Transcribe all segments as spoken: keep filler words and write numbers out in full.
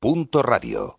Punto Radio.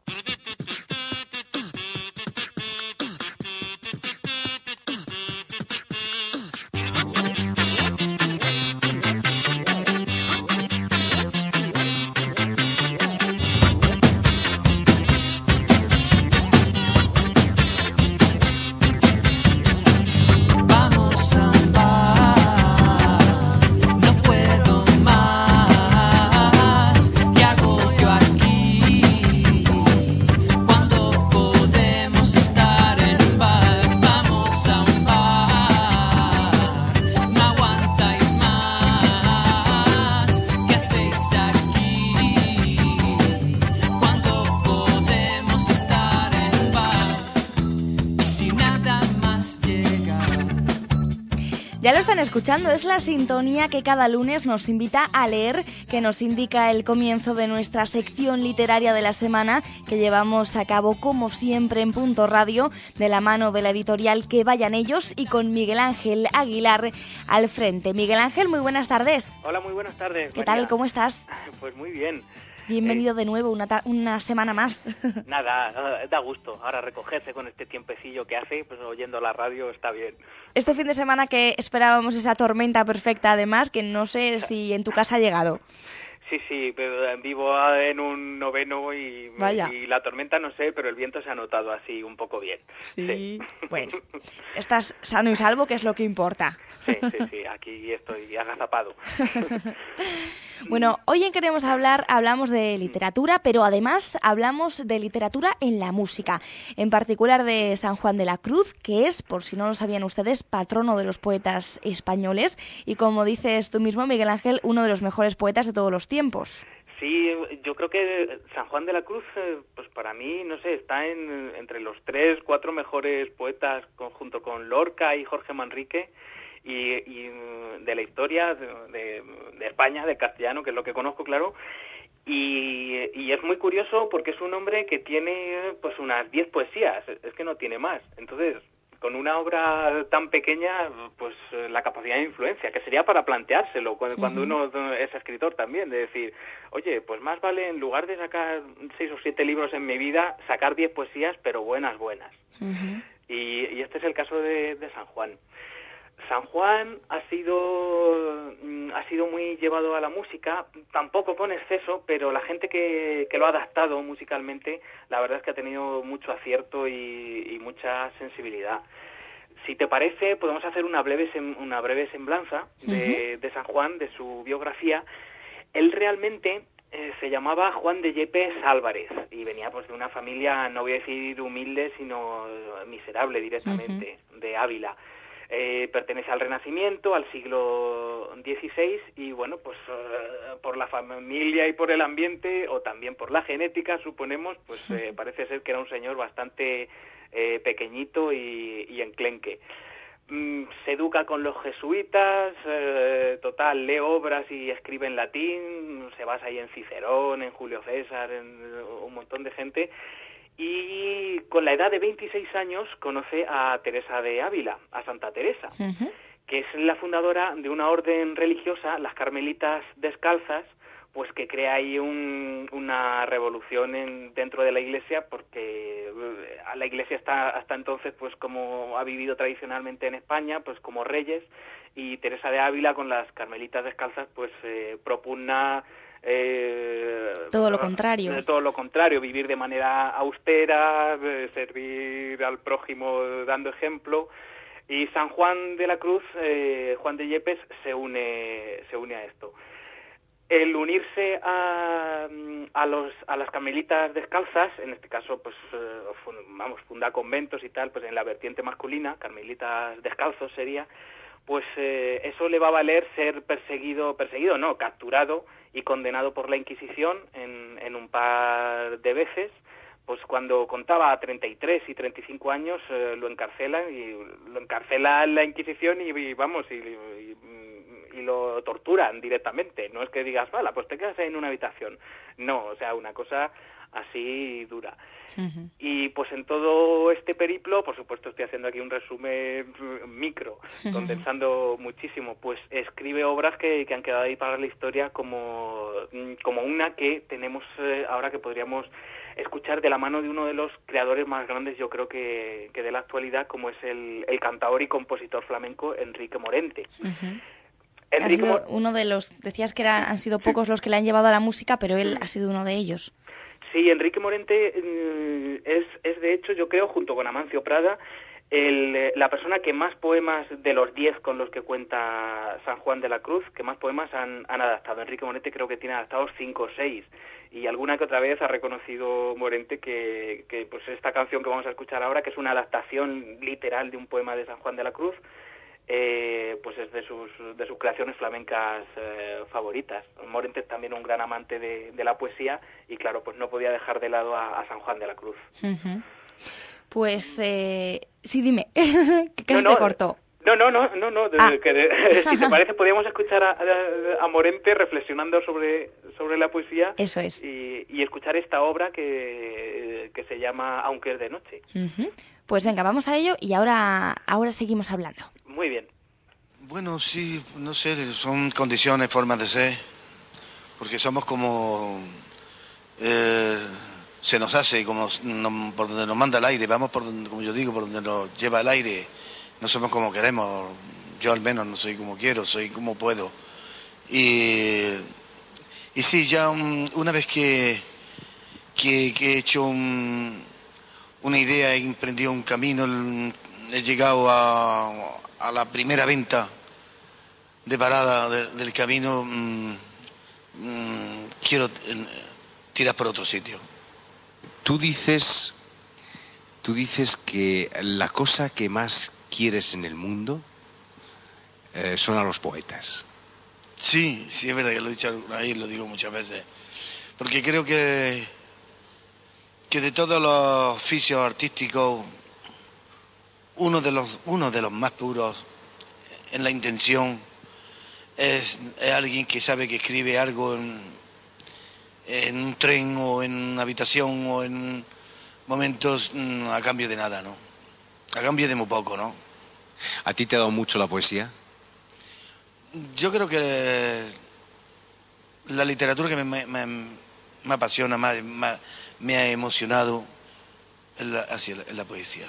Ya lo están escuchando, es la sintonía que cada lunes nos invita a leer, que nos indica el comienzo de nuestra sección literaria de la semana, que llevamos a cabo como siempre en Punto Radio, de la mano de la editorial Que Vayan Ellos y con Miguel Ángel Aguilar al frente. Miguel Ángel, muy buenas tardes. Hola, muy buenas tardes. ¿Qué María. tal? ¿Cómo estás? Pues muy bien. Bienvenido eh, de nuevo, una, ta- una semana más. Nada, da gusto. Ahora recogerse con este tiempecillo que hace, pues oyendo la radio está bien. Este fin de semana que esperábamos esa tormenta perfecta, además, que no sé si en tu casa ha llegado. Sí, sí, pero vivo en un noveno y, Vaya. y la tormenta no sé, pero el viento se ha notado así un poco bien. Sí, Sí. Bueno, estás sano y salvo, que es lo que importa. Sí, sí, sí, aquí estoy agazapado. Bueno, hoy en Queremos Hablar hablamos de literatura, pero además hablamos de literatura en la música, en particular de San Juan de la Cruz, que es, por si no lo sabían ustedes, patrono de los poetas españoles y, como dices tú mismo, Miguel Ángel, uno de los mejores poetas de todos los tiempos. Sí, yo creo que San Juan de la Cruz, eh, pues para mí, no sé, está en, entre los tres, cuatro mejores poetas, con, junto con Lorca y Jorge Manrique, y, y de la historia de, de, de España, del castellano, que es lo que conozco, claro. Y, y es muy curioso porque es un hombre que tiene pues unas diez poesías, es que no tiene más. Entonces, con una obra tan pequeña, pues la capacidad de influencia, que sería para planteárselo cuando, cuando uno es escritor también, de decir, oye, pues más vale en lugar de sacar seis o siete libros en mi vida, sacar diez poesías, pero buenas, buenas. Uh-huh. Y, y este es el caso de, de San Juan. San Juan ha sido ha sido muy llevado a la música, tampoco con exceso, pero la gente que, que lo ha adaptado musicalmente, la verdad es que ha tenido mucho acierto y, y mucha sensibilidad. Si te parece, podemos hacer una breve sem, una breve semblanza de, uh-huh. de San Juan, de su biografía. Él realmente eh, se llamaba Juan de Yepes Álvarez y venía pues de una familia, no voy a decir humilde, sino miserable directamente, uh-huh. de Ávila. Eh, pertenece al Renacimiento, al siglo dieciséis, y bueno, pues eh, por la familia y por el ambiente, o también por la genética, suponemos, pues eh, parece ser que era un señor bastante eh, pequeñito y, y enclenque. Mm, se educa con los jesuitas, eh, total, lee obras y escribe en latín, se basa ahí en Cicerón, en Julio César, en un montón de gente. Y con la edad de veintiséis años conoce a Teresa de Ávila, a Santa Teresa, uh-huh. que es la fundadora de una orden religiosa, las Carmelitas Descalzas, pues que crea ahí un, una revolución en, dentro de la Iglesia, porque la Iglesia está hasta entonces, pues como ha vivido tradicionalmente en España, pues como reyes, y Teresa de Ávila con las Carmelitas Descalzas, pues eh, propugna Eh, todo lo contrario. Todo lo contrario, vivir de manera austera, eh, servir al prójimo dando ejemplo. Y San Juan de la Cruz, eh, Juan de Yepes, se une, se une a esto. El unirse a, a, los, a las Carmelitas Descalzas, en este caso, pues eh, vamos, fundar conventos y tal, pues en la vertiente masculina, Carmelitas Descalzos sería, pues eh, eso le va a valer ser perseguido, perseguido no, capturado y condenado por la Inquisición en, en un par de veces. Pues cuando contaba treinta y tres y treinta y cinco años eh, lo encarcelan y lo encarcela la Inquisición y, y vamos y, y, y lo torturan directamente. No es que digas, vale, pues te quedas ahí en una habitación. No, o sea, una cosa así dura. Uh-huh. Y pues en todo este periplo, por supuesto estoy haciendo aquí un resumen micro, uh-huh. condensando muchísimo, pues escribe obras que, que han quedado ahí para la historia, como, como una que tenemos eh, ahora, que podríamos escuchar de la mano de uno de los creadores más grandes, yo creo que, que de la actualidad, como es el, el cantador y compositor flamenco Enrique Morente. Uh-huh. Ha sido Mor- uno de los, decías que era, han sido pocos los que le han llevado a la música, pero él ha sido uno de ellos. Sí, Enrique Morente eh, es, es de hecho, yo creo, junto con Amancio Prada, el, la persona que más poemas de los diez con los que cuenta San Juan de la Cruz, que más poemas han, han adaptado. Enrique Morente creo que tiene adaptados cinco o seis, y alguna que otra vez ha reconocido Morente que, que pues esta canción que vamos a escuchar ahora, que es una adaptación literal de un poema de San Juan de la Cruz, Eh, pues es de sus de sus creaciones flamencas eh, favoritas. Morente es también un gran amante de, de la poesía, y claro, pues no podía dejar de lado a, a San Juan de la Cruz. Uh-huh. Pues eh, sí, dime, que casi no, no, te cortó. No, no, no, no, no. Ah. Que de, si te parece, podríamos escuchar a, a, a Morente reflexionando sobre sobre la poesía. Eso es. Y, y escuchar esta obra que, que se llama Aunque es de noche. Uh-huh. Pues venga, vamos a ello, y ahora ahora seguimos hablando. Muy bien. Bueno, sí, no sé, son condiciones, formas de ser, porque somos como eh, se nos hace, como no, por donde nos manda el aire, vamos por donde, como yo digo, por donde nos lleva el aire, no somos como queremos, yo al menos no soy como quiero, soy como puedo. Y, y sí, ya un, una vez que, que, que he hecho un, una idea, he emprendido un camino, he llegado a... a la primera venta de parada de, del camino, mmm, mmm, quiero eh, tirar por otro sitio. Tú dices, tú dices que la cosa que más quieres en el mundo eh, son a los poetas. Sí, sí, es verdad que lo he dicho ahí, lo digo muchas veces. Porque creo que, que de todos los oficios artísticos, Uno de los uno de los más puros en la intención es, es alguien que sabe que escribe algo en, en un tren o en una habitación o en momentos mmm, a cambio de nada, ¿no? A cambio de muy poco, ¿no? ¿A ti te ha dado mucho la poesía? Yo creo que la literatura que me, me, me, me apasiona, me, me, me ha emocionado es la, hacia la, es la poesía.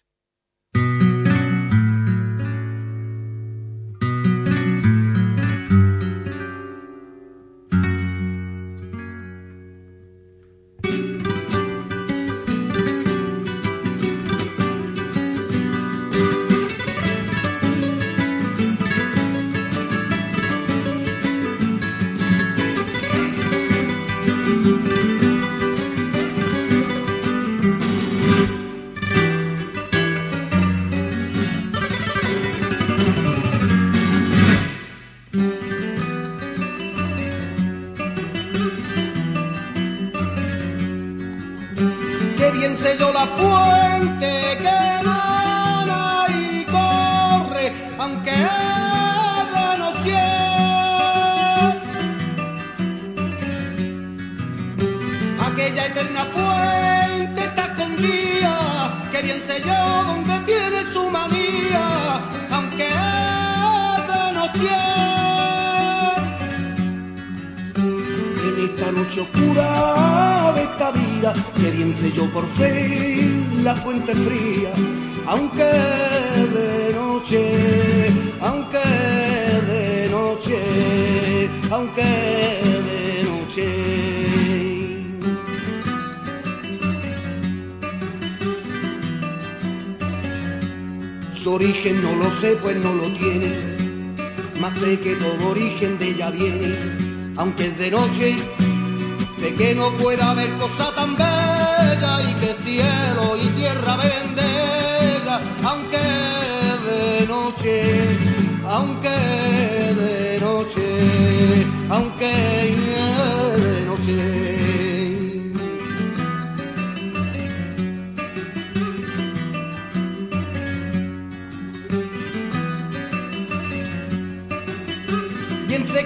Su origen no lo sé, pues no lo tiene, mas sé que todo origen de ella viene, aunque es de noche, sé que no puede haber cosa tan bella y que cielo y tierra beben de ella, aunque de noche, aunque de noche, aunque de noche.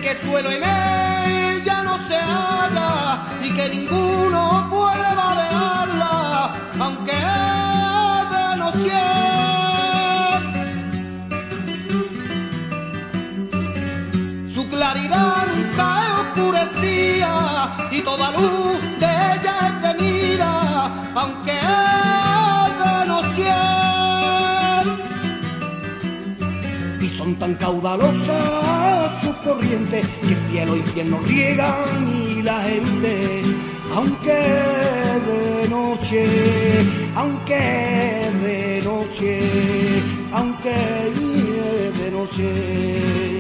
que suelo en ella no se halla y que ninguno puede vadearla, aunque es de noche. Su claridad nunca es oscurecida y toda luz de ella es venida, aunque es de noche. Y son tan caudalosas sus corrientes que cielo e infierno riegan y la gente, aunque de noche, aunque de noche, aunque de noche.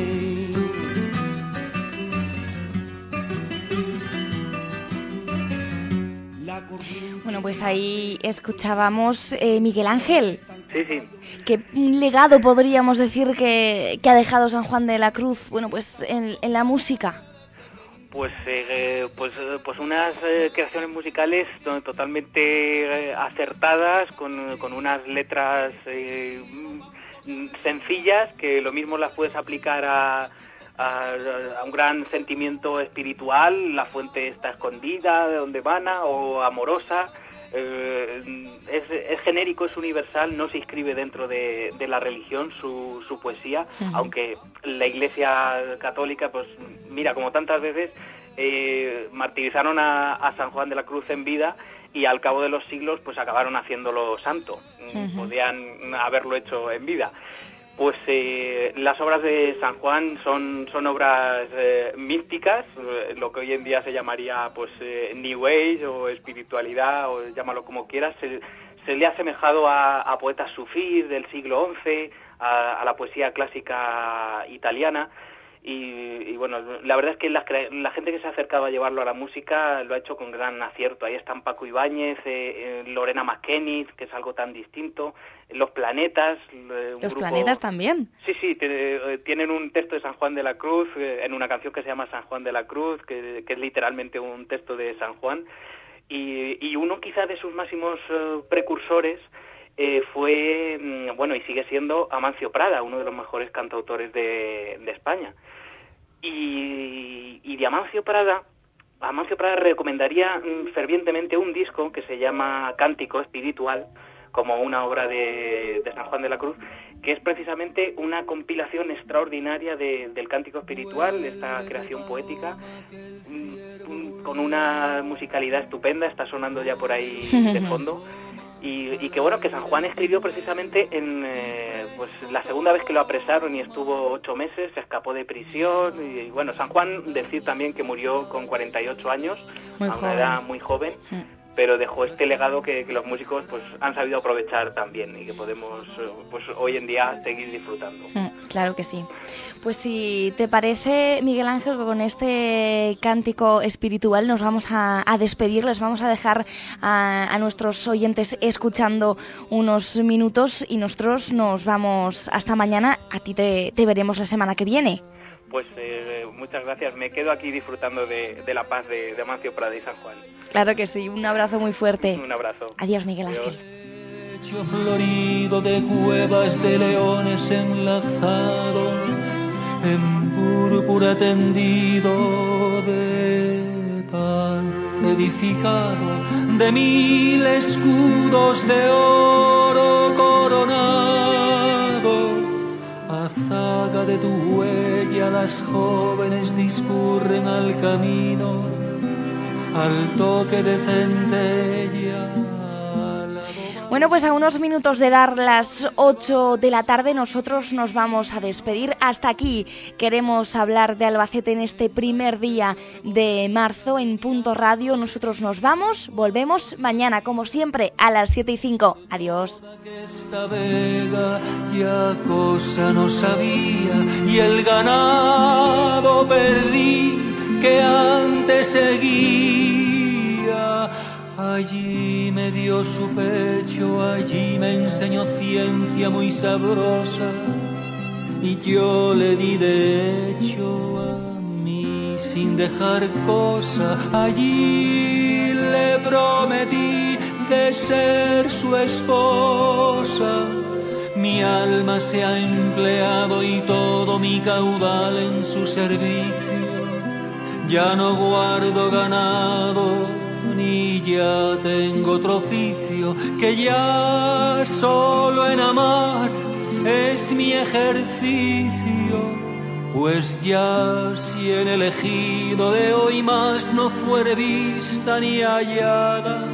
Bueno, pues ahí escuchábamos eh, Miguel Ángel. Sí, sí. ¿Qué legado podríamos decir que, que ha dejado San Juan de la Cruz, bueno, pues en, en la música? Pues, eh, pues, pues unas eh, creaciones musicales totalmente eh, acertadas, con, con unas letras eh, sencillas que lo mismo las puedes aplicar a, a, a un gran sentimiento espiritual, la fuente está escondida, de donde vana, o amorosa. Eh, es, es genérico, es universal, no se inscribe dentro de, de la religión su, su poesía, uh-huh. Aunque la Iglesia Católica, pues mira, como tantas veces, eh, martirizaron a, a San Juan de la Cruz en vida y al cabo de los siglos pues acabaron haciéndolo santo. Uh-huh. Podían haberlo hecho en vida. Pues eh, las obras de San Juan son, son obras eh, místicas, eh, lo que hoy en día se llamaría pues eh, New Age o espiritualidad, o llámalo como quieras. Se, se le ha asemejado a, a poetas sufís del siglo once, a, a la poesía clásica italiana. Y, y bueno, la verdad es que la, la gente que se ha acercado a llevarlo a la música lo ha hecho con gran acierto. Ahí están Paco Ibáñez, eh, eh, Lorena McKennitt, que es algo tan distinto, Los Planetas. Eh, un Los grupo... Planetas también. Sí, sí, te, eh, tienen un texto de San Juan de la Cruz, eh, en una canción que se llama San Juan de la Cruz, que, que es literalmente un texto de San Juan. Y, y uno quizá de sus máximos eh, precursores eh, fue, bueno, y sigue siendo Amancio Prada, uno de los mejores cantautores de, de España. Y, y de Amancio Prada, Amancio Prada recomendaría fervientemente un disco que se llama Cántico Espiritual, como una obra de, de San Juan de la Cruz, que es precisamente una compilación extraordinaria de, del Cántico Espiritual, esta creación poética, con una musicalidad estupenda, está sonando ya por ahí de fondo. Y, y que bueno, que San Juan escribió precisamente en eh, pues la segunda vez que lo apresaron y estuvo ocho meses, se escapó de prisión. Y, y bueno, San Juan, decir también que murió con cuarenta y ocho años, muy a una joven. edad muy joven, mm. pero dejó este legado que, que los músicos pues han sabido aprovechar también y que podemos pues hoy en día seguir disfrutando. Mm, claro que sí. Pues si te parece, Miguel Ángel, con este cántico espiritual nos vamos a, a despedir, les vamos a dejar a, a nuestros oyentes escuchando unos minutos y nosotros nos vamos hasta mañana. A ti te, te veremos la semana que viene. Pues eh, muchas gracias, me quedo aquí disfrutando de, de la paz de, de Amancio Prada y San Juan. Claro que sí, un abrazo muy fuerte. Un abrazo. Adiós, Miguel Ángel. Adiós. Lecho florido de cuevas de leones enlazado, en púrpura tendido de paz edificado, de mil escudos de oro coronado. A zaga de tu huella las jóvenes discurren al camino, al toque de centella. Bueno, pues a unos minutos de dar las ocho de la tarde nosotros nos vamos a despedir. Hasta aquí queremos hablar de Albacete en este primer día de marzo en Punto Radio. Nosotros nos vamos, volvemos mañana como siempre a las siete y cinco. Adiós. Esta vega ya cosa no sabía y el ganado perdí que antes seguía. Allí me dio su pecho, allí me enseñó ciencia muy sabrosa y yo le di de hecho a mí sin dejar cosa. Allí le prometí de ser su esposa. mi alma se ha empleado y todo mi caudal en su servicio. Ya no guardo ganado, ni ya tengo otro oficio, que ya solo en amar es mi ejercicio. Pues ya si en el ejido de hoy más no fuere vista ni hallada,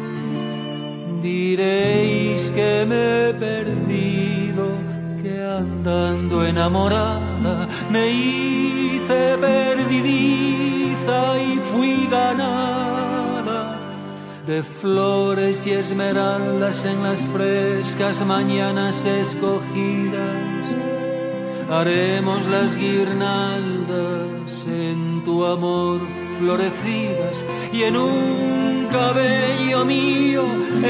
diréis que me he perdido, que andando enamorada me hice perdidiza y fui ganada de flores y esmeraldas en las frescas mañanas escogidas. Haremos las guirnaldas en tu amor florecidas y en un cabello mío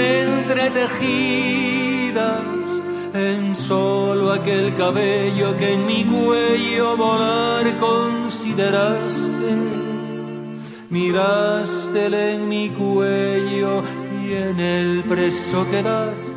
entretejidas, en solo aquel cabello que en mi cuello volar consideraste. Mirástele en mi cuello y en el preso quedaste.